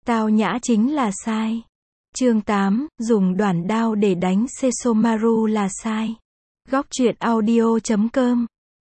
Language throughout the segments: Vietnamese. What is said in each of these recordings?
Tao nhã chính là sai. Chương 8, dùng đoản đao để đánh Sesomaru là sai. Góc truyện audio.com.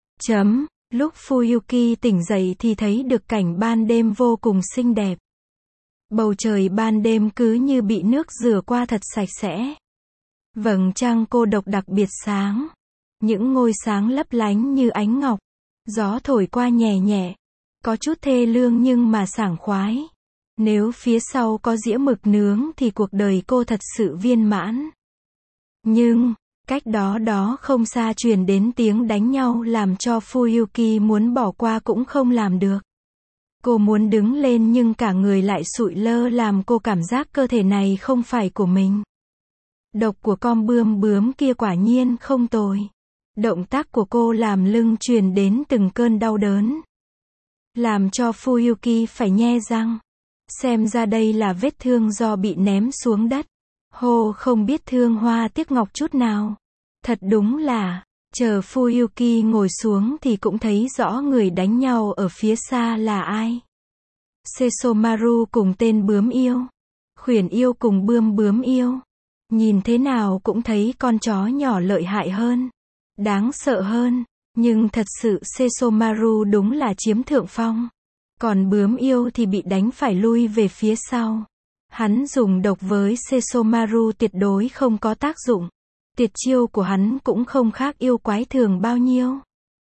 Lúc Fuyuki tỉnh dậy thì thấy được cảnh ban đêm vô cùng xinh đẹp. Bầu trời ban đêm cứ như bị nước rửa qua thật sạch sẽ. Vầng trăng cô độc đặc biệt sáng. Những ngôi sáng lấp lánh như ánh ngọc. Gió thổi qua nhẹ nhẹ. Có chút thê lương nhưng mà sảng khoái. Nếu phía sau có dĩa mực nướng thì cuộc đời cô thật sự viên mãn. Nhưng, cách đó không xa truyền đến tiếng đánh nhau làm cho Fuyuki muốn bỏ qua cũng không làm được. Cô muốn đứng lên nhưng cả người lại sụi lơ làm cô cảm giác cơ thể này không phải của mình. Độc của con bướm kia quả nhiên không tồi. Động tác của cô làm lưng truyền đến từng cơn đau đớn. Làm cho Fuyuki phải nhe răng. Xem ra đây là vết thương do bị ném xuống đất. Hô không biết thương hoa tiếc ngọc chút nào. Thật đúng là, chờ Fuyuki ngồi xuống thì cũng thấy rõ người đánh nhau ở phía xa là ai. Sesomaru cùng tên bướm yêu. Khuyển yêu cùng bướm yêu. Nhìn thế nào cũng thấy con chó nhỏ lợi hại hơn. Đáng sợ hơn. Nhưng thật sự Sesomaru đúng là chiếm thượng phong. Còn bướm yêu thì bị đánh phải lui về phía sau. Hắn dùng độc với Sesomaru tuyệt đối không có tác dụng. Tuyệt chiêu của hắn cũng không khác yêu quái thường bao nhiêu.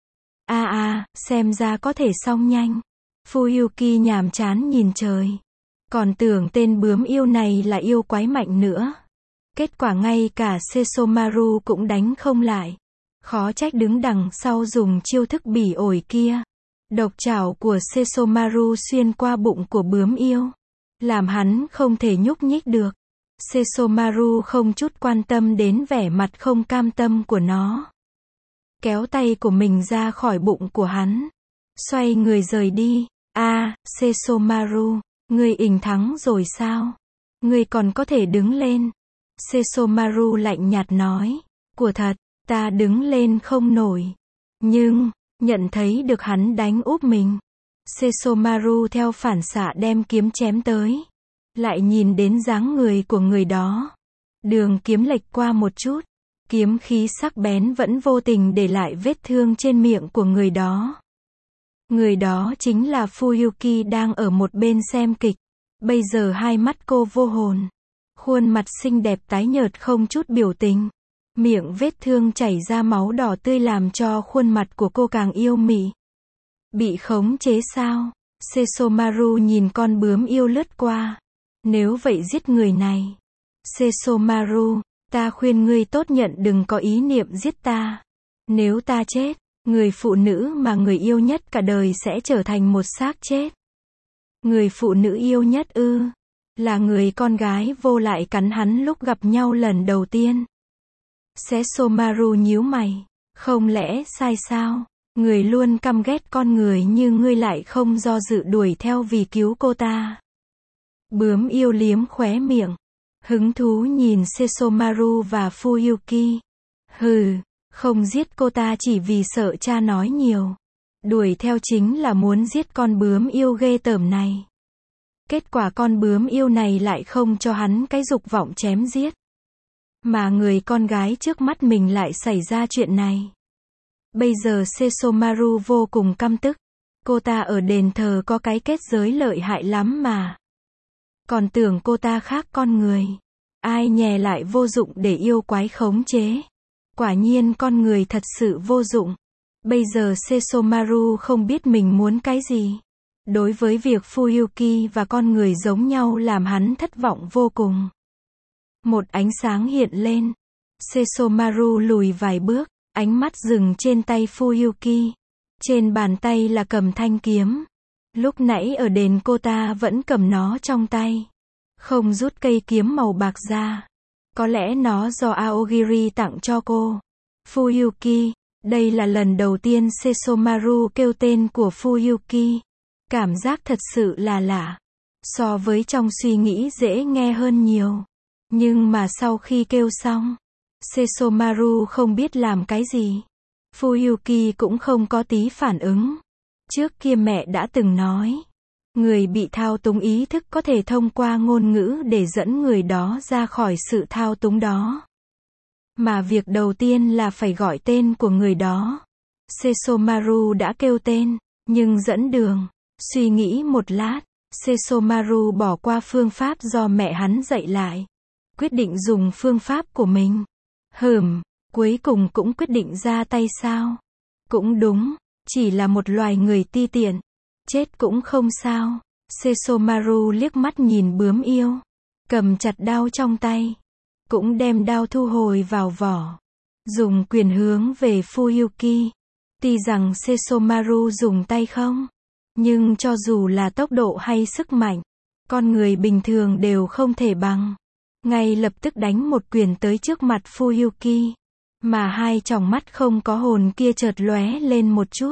Xem ra có thể xong nhanh. Fuyuki nhàm chán nhìn trời. Còn tưởng tên bướm yêu này là yêu quái mạnh nữa. Kết quả ngay cả Sesomaru cũng đánh không lại. Khó trách đứng đằng sau dùng chiêu thức bỉ ổi kia. Độc trảo của Sesomaru xuyên qua bụng của bướm yêu. Làm hắn không thể nhúc nhích được. Sesomaru không chút quan tâm đến vẻ mặt không cam tâm của nó. Kéo tay của mình ra khỏi bụng của hắn. Xoay người rời đi. Sesomaru, ngươi ình thắng rồi sao? Ngươi còn có thể đứng lên. Sesomaru lạnh nhạt nói. Của thật, ta đứng lên không nổi. Nhưng, nhận thấy được hắn đánh úp mình. Sesomaru theo phản xạ đem kiếm chém tới. Lại nhìn đến dáng người của người đó. Đường kiếm lệch qua một chút. Kiếm khí sắc bén vẫn vô tình để lại vết thương trên miệng của người đó. Người đó chính là Fuyuki đang ở một bên xem kịch. Bây giờ hai mắt cô vô hồn. Khuôn mặt xinh đẹp tái nhợt không chút biểu tình. Miệng vết thương chảy ra máu đỏ tươi làm cho khuôn mặt của cô càng yêu mị. Bị khống chế sao? Sesomaru nhìn con bướm yêu lướt qua. Nếu vậy giết người này. Sesomaru, ta khuyên ngươi tốt nhận đừng có ý niệm giết ta. Nếu ta chết, người phụ nữ mà người yêu nhất cả đời sẽ trở thành một xác chết. Người phụ nữ yêu nhất ư? Là người con gái vô lại cắn hắn lúc gặp nhau lần đầu tiên. Sesomaru nhíu mày. Không lẽ sai sao? Người luôn căm ghét con người như ngươi lại không do dự đuổi theo vì cứu cô ta. Bướm yêu liếm khóe miệng. Hứng thú nhìn Sesomaru và Fuyuki. Hừ, không giết cô ta chỉ vì sợ cha nói nhiều. Đuổi theo chính là muốn giết con bướm yêu ghê tởm này. Kết quả con bướm yêu này lại không cho hắn cái dục vọng chém giết. Mà người con gái trước mắt mình lại xảy ra chuyện này. Bây giờ Sesomaru vô cùng căm tức. Cô ta ở đền thờ có cái kết giới lợi hại lắm mà. Còn tưởng cô ta khác con người. Ai nhè lại vô dụng để yêu quái khống chế. Quả nhiên con người thật sự vô dụng. Bây giờ Sesomaru không biết mình muốn cái gì. Đối với việc Fuyuki và con người giống nhau làm hắn thất vọng vô cùng. Một ánh sáng hiện lên. Sesomaru lùi vài bước. Ánh mắt dừng trên tay Fuyuki. Trên bàn tay là cầm thanh kiếm. Lúc nãy ở đền cô ta vẫn cầm nó trong tay. Không rút cây kiếm màu bạc ra. Có lẽ nó do Aogiri tặng cho cô. Fuyuki. Đây là lần đầu tiên Sesomaru kêu tên của Fuyuki. Cảm giác thật sự là lạ. So với trong suy nghĩ dễ nghe hơn nhiều. Nhưng mà sau khi kêu xong, Sesomaru không biết làm cái gì. Fuyuki cũng không có tí phản ứng. Trước kia mẹ đã từng nói, Người bị thao túng ý thức có thể thông qua ngôn ngữ để dẫn người đó ra khỏi sự thao túng đó. Mà việc đầu tiên là phải gọi tên của người đó. Sesomaru đã kêu tên, nhưng dẫn đường. Suy nghĩ một lát, Sesomaru bỏ qua phương pháp do mẹ hắn dạy lại. Quyết định dùng phương pháp của mình. Cuối cùng cũng quyết định ra tay sao? Cũng đúng, chỉ là một loài người ti tiện. Chết cũng không sao. Sesomaru liếc mắt nhìn bướm yêu. Cầm chặt đao trong tay. Cũng đem đao thu hồi vào vỏ. Dùng quyền hướng về Fuyuki. Tuy rằng Sesomaru dùng tay không. Nhưng cho dù là tốc độ hay sức mạnh, con người bình thường đều không thể bằng. Ngay lập tức đánh một quyền tới trước mặt Fuyuki. Mà hai tròng mắt không có hồn kia chợt lóe lên một chút.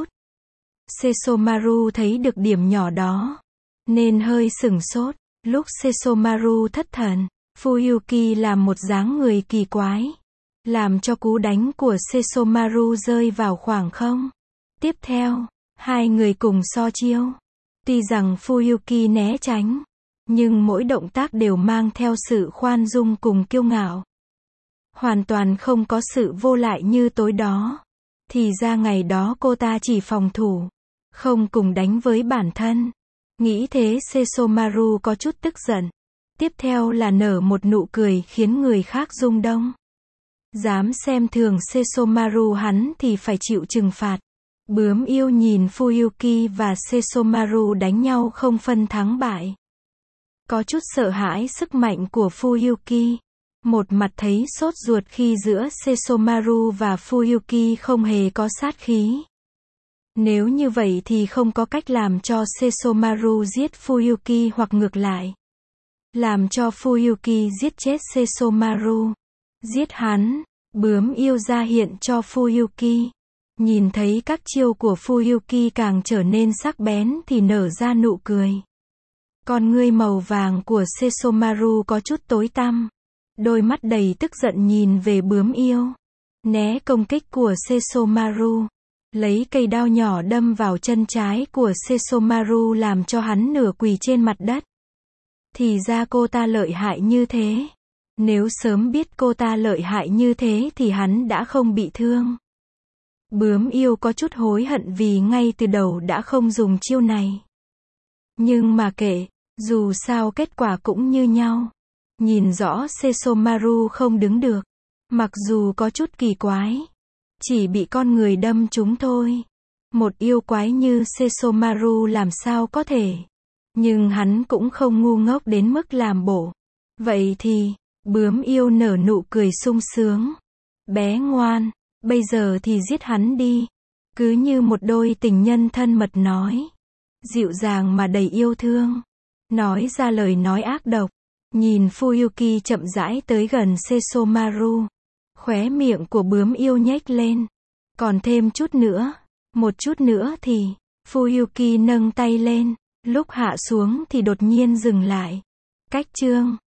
Sesomaru thấy được điểm nhỏ đó. Nên hơi sửng sốt. Lúc Sesomaru thất thần, Fuyuki làm một dáng người kỳ quái. Làm cho cú đánh của Sesomaru rơi vào khoảng không. Tiếp theo, hai người cùng so chiêu. Tuy rằng Fuyuki né tránh, nhưng mỗi động tác đều mang theo sự khoan dung cùng kiêu ngạo. Hoàn toàn không có sự vô lại như tối đó. Thì ra ngày đó cô ta chỉ phòng thủ, không cùng đánh với bản thân. Nghĩ thế Sesomaru có chút tức giận. Tiếp theo là nở một nụ cười khiến người khác rung động. Dám xem thường Sesomaru hắn thì phải chịu trừng phạt. Bướm yêu nhìn Fuyuki và Sesomaru đánh nhau không phân thắng bại. Có chút sợ hãi sức mạnh của Fuyuki. Một mặt thấy sốt ruột khi giữa Sesomaru và Fuyuki không hề có sát khí. Nếu như vậy thì không có cách làm cho Sesomaru giết Fuyuki hoặc ngược lại. Làm cho Fuyuki giết chết Sesomaru. Giết hắn, bướm yêu ra hiện cho Fuyuki. Nhìn thấy các chiêu của Fuyuki càng trở nên sắc bén thì nở ra nụ cười. Con ngươi màu vàng của Sesomaru có chút tối tăm. Đôi mắt đầy tức giận nhìn về bướm yêu. Né công kích của Sesomaru. Lấy cây đao nhỏ đâm vào chân trái của Sesomaru làm cho hắn nửa quỳ trên mặt đất. Thì ra cô ta lợi hại như thế. Nếu sớm biết cô ta lợi hại như thế thì hắn đã không bị thương. Bướm yêu có chút hối hận vì ngay từ đầu đã không dùng chiêu này. Nhưng mà kệ, dù sao kết quả cũng như nhau. Nhìn rõ Sesomaru không đứng được. Mặc dù có chút kỳ quái. Chỉ bị con người đâm trúng thôi. Một yêu quái như Sesomaru làm sao có thể. Nhưng hắn cũng không ngu ngốc đến mức làm bộ. Vậy thì, bướm yêu nở nụ cười sung sướng. Bé ngoan, bây giờ thì giết hắn đi. Cứ như một đôi tình nhân thân mật nói. Dịu dàng mà đầy yêu thương. Nói ra lời nói ác độc. Nhìn Fuyuki chậm rãi tới gần Sesomaru. Khóe miệng của bướm yêu nhếch lên. Còn thêm chút nữa. Một chút nữa thì, Fuyuki nâng tay lên. Lúc hạ xuống thì đột nhiên dừng lại. Cách chương